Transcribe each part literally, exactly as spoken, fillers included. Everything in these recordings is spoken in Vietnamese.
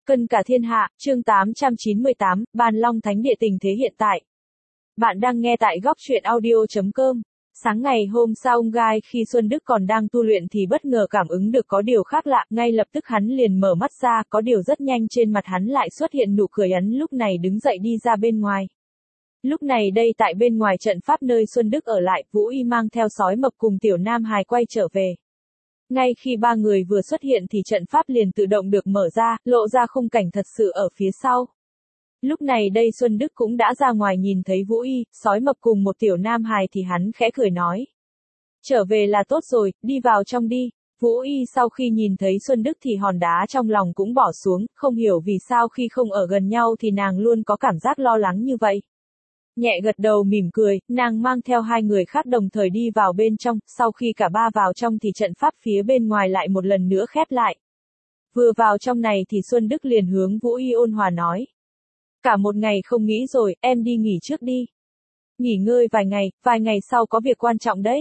Cân cả thiên hạ, chương tám trăm chín mươi tám, Bàn Long Thánh Địa tình thế hiện tại. Bạn đang nghe tại góc truyện audio.com. Sáng ngày hôm sau Gai khi Xuân Đức còn đang tu luyện thì bất ngờ cảm ứng được có điều khác lạ, ngay lập tức hắn liền mở mắt ra, có điều rất nhanh trên mặt hắn lại xuất hiện nụ cười ấn lúc này đứng dậy đi ra bên ngoài. Lúc này đây tại bên ngoài trận pháp nơi Xuân Đức ở lại, Vũ Y mang theo sói mập cùng tiểu nam hài quay trở về. Ngay khi ba người vừa xuất hiện thì trận pháp liền tự động được mở ra, lộ ra khung cảnh thật sự ở phía sau. Lúc này đây Xuân Đức cũng đã ra ngoài nhìn thấy Vũ Y, sói mập cùng một tiểu nam hài thì hắn khẽ cười nói. Trở về là tốt rồi, đi vào trong đi. Vũ Y sau khi nhìn thấy Xuân Đức thì hòn đá trong lòng cũng bỏ xuống, không hiểu vì sao khi không ở gần nhau thì nàng luôn có cảm giác lo lắng như vậy. Nhẹ gật đầu mỉm cười, nàng mang theo hai người khác đồng thời đi vào bên trong, sau khi cả ba vào trong thì trận pháp phía bên ngoài lại một lần nữa khép lại. Vừa vào trong này thì Xuân Đức liền hướng Vũ Y ôn hòa nói. Cả một ngày không nghĩ rồi, em đi nghỉ trước đi. Nghỉ ngơi vài ngày, vài ngày sau có việc quan trọng đấy.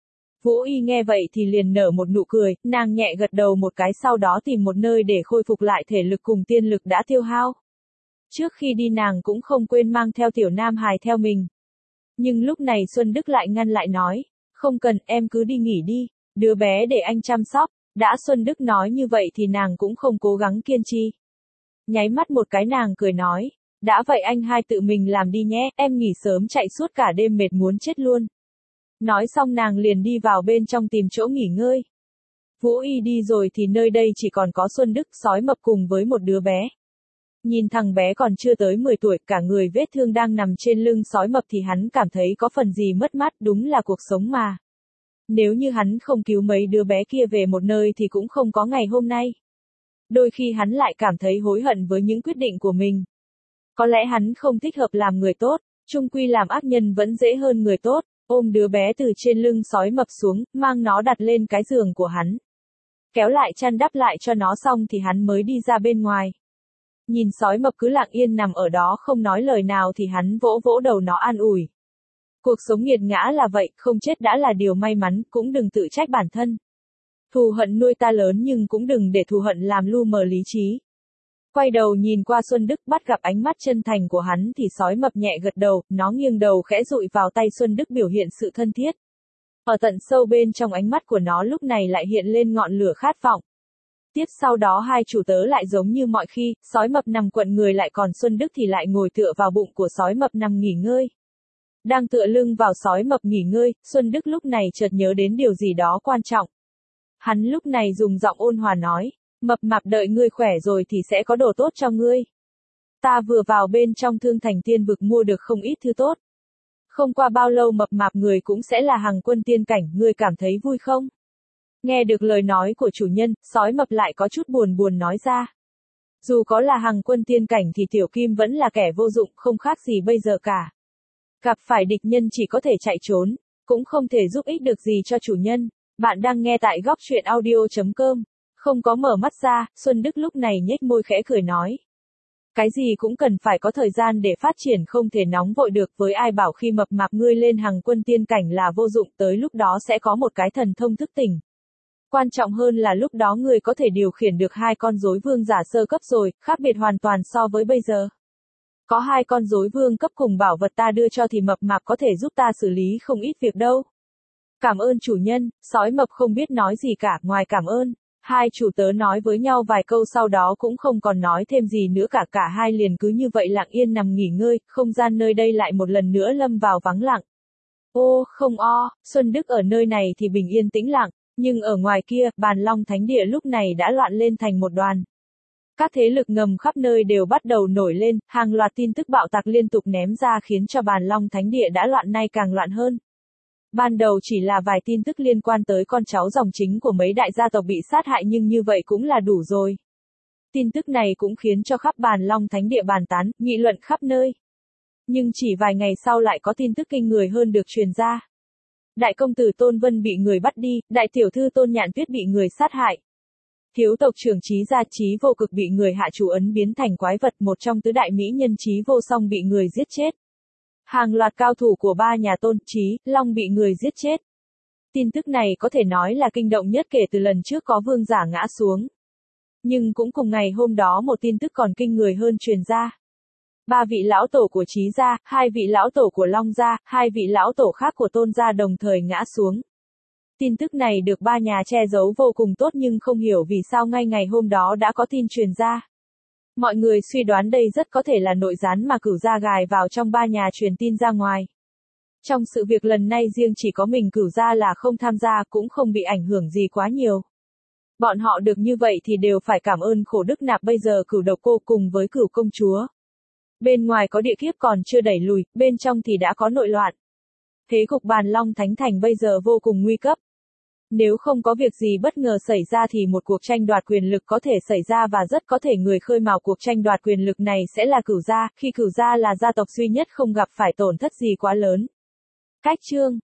Vũ Y nghe vậy thì liền nở một nụ cười, nàng nhẹ gật đầu một cái sau đó tìm một nơi để khôi phục lại thể lực cùng tiên lực đã tiêu hao. Trước khi đi nàng cũng không quên mang theo tiểu nam hài theo mình. Nhưng lúc này Xuân Đức lại ngăn lại nói, không cần, em cứ đi nghỉ đi, đứa bé để anh chăm sóc. Đã Xuân Đức nói như vậy thì nàng cũng không cố gắng kiên trì. Nháy mắt một cái nàng cười nói, đã vậy anh hai tự mình làm đi nhé, em nghỉ sớm chạy suốt cả đêm mệt muốn chết luôn. Nói xong nàng liền đi vào bên trong tìm chỗ nghỉ ngơi. Vũ Y đi rồi thì nơi đây chỉ còn có Xuân Đức, sói mập cùng với một đứa bé. Nhìn thằng bé còn chưa tới mười tuổi, cả người vết thương đang nằm trên lưng sói mập thì hắn cảm thấy có phần gì mất mát, đúng là cuộc sống mà. Nếu như hắn không cứu mấy đứa bé kia về một nơi thì cũng không có ngày hôm nay. Đôi khi hắn lại cảm thấy hối hận với những quyết định của mình. Có lẽ hắn không thích hợp làm người tốt, chung quy làm ác nhân vẫn dễ hơn người tốt. Ôm đứa bé từ trên lưng sói mập xuống, mang nó đặt lên cái giường của hắn. Kéo lại chăn đắp lại cho nó xong thì hắn mới đi ra bên ngoài. Nhìn sói mập cứ lặng yên nằm ở đó không nói lời nào thì hắn vỗ vỗ đầu nó an ủi. Cuộc sống nghiệt ngã là vậy, không chết đã là điều may mắn, cũng đừng tự trách bản thân. Thù hận nuôi ta lớn nhưng cũng đừng để thù hận làm lu mờ lý trí. Quay đầu nhìn qua Xuân Đức bắt gặp ánh mắt chân thành của hắn thì sói mập nhẹ gật đầu, nó nghiêng đầu khẽ dụi vào tay Xuân Đức biểu hiện sự thân thiết. Ở tận sâu bên trong ánh mắt của nó lúc này lại hiện lên ngọn lửa khát vọng. Tiếp sau đó hai chủ tớ lại giống như mọi khi, sói mập nằm quận người lại còn Xuân Đức thì lại ngồi tựa vào bụng của sói mập nằm nghỉ ngơi. Đang tựa lưng vào sói mập nghỉ ngơi, Xuân Đức lúc này chợt nhớ đến điều gì đó quan trọng. Hắn lúc này dùng giọng ôn hòa nói, mập mạp đợi ngươi khỏe rồi thì sẽ có đồ tốt cho ngươi. Ta vừa vào bên trong Thương Thành Tiên Vực mua được không ít thứ tốt. Không qua bao lâu mập mạp người cũng sẽ là hàng quân tiên cảnh, ngươi cảm thấy vui không? Nghe được lời nói của chủ nhân, sói mập lại có chút buồn buồn nói ra. Dù có là hàng quân tiên cảnh thì Tiểu Kim vẫn là kẻ vô dụng, không khác gì bây giờ cả. Gặp phải địch nhân chỉ có thể chạy trốn, cũng không thể giúp ích được gì cho chủ nhân. Bạn đang nghe tại góc truyện audio.com. Không có mở mắt ra, Xuân Đức lúc này nhếch môi khẽ cười nói. Cái gì cũng cần phải có thời gian để phát triển, không thể nóng vội được, với ai bảo khi mập mạp ngươi lên hàng quân tiên cảnh là vô dụng, tới lúc đó sẽ có một cái thần thông thức tỉnh. Quan trọng hơn là lúc đó ngươi có thể điều khiển được hai con rối vương giả sơ cấp rồi, khác biệt hoàn toàn so với bây giờ. Có hai con rối vương cấp cùng bảo vật ta đưa cho thì mập mạp có thể giúp ta xử lý không ít việc đâu. Cảm ơn chủ nhân, sói mập không biết nói gì cả, ngoài cảm ơn. Hai chủ tớ nói với nhau vài câu sau đó cũng không còn nói thêm gì nữa cả, cả hai liền cứ như vậy lặng yên nằm nghỉ ngơi, không gian nơi đây lại một lần nữa lâm vào vắng lặng. Ô, không o, Xuân Đức ở nơi này thì bình yên tĩnh lặng, nhưng ở ngoài kia, Bàn Long Thánh Địa lúc này đã loạn lên thành một đoàn. Các thế lực ngầm khắp nơi đều bắt đầu nổi lên, hàng loạt tin tức bạo tạc liên tục ném ra khiến cho Bàn Long Thánh Địa đã loạn nay càng loạn hơn. Ban đầu chỉ là vài tin tức liên quan tới con cháu dòng chính của mấy đại gia tộc bị sát hại nhưng như vậy cũng là đủ rồi. Tin tức này cũng khiến cho khắp Bàn Long Thánh Địa bàn tán, nghị luận khắp nơi. Nhưng chỉ vài ngày sau lại có tin tức kinh người hơn được truyền ra. Đại công tử Tôn Vân bị người bắt đi, đại tiểu thư Tôn Nhạn Tuyết bị người sát hại. Thiếu tộc trưởng Trí Gia Trí Vô Cực bị người hạ chú ấn biến thành quái vật, một trong tứ đại mỹ nhân Trí Vô Song bị người giết chết. Hàng loạt cao thủ của ba nhà Tôn, Trí, Long bị người giết chết. Tin tức này có thể nói là kinh động nhất kể từ lần trước có vương giả ngã xuống. Nhưng cũng cùng ngày hôm đó một tin tức còn kinh người hơn truyền ra. Ba vị lão tổ của Trí gia, hai vị lão tổ của Long gia, hai vị lão tổ khác của Tôn gia đồng thời ngã xuống. Tin tức này được ba nhà che giấu vô cùng tốt nhưng không hiểu vì sao ngay ngày hôm đó đã có tin truyền ra. Mọi người suy đoán đây rất có thể là nội gián mà Cửu gia gài vào trong ba nhà truyền tin ra ngoài. Trong sự việc lần này riêng chỉ có mình Cửu gia là không tham gia cũng không bị ảnh hưởng gì quá nhiều. Bọn họ được như vậy thì đều phải cảm ơn khổ Đức Nạp bây giờ Cửu Độc Cô cùng với Cửu Công Chúa. Bên ngoài có địa kiếp còn chưa đẩy lùi, bên trong thì đã có nội loạn. Thế cục Bàn Long Thánh Thành bây giờ vô cùng nguy cấp. Nếu không có việc gì bất ngờ xảy ra thì một cuộc tranh đoạt quyền lực có thể xảy ra và rất có thể người khơi mào cuộc tranh đoạt quyền lực này sẽ là Cửu gia, khi Cửu gia là gia tộc duy nhất không gặp phải tổn thất gì quá lớn. Cách chương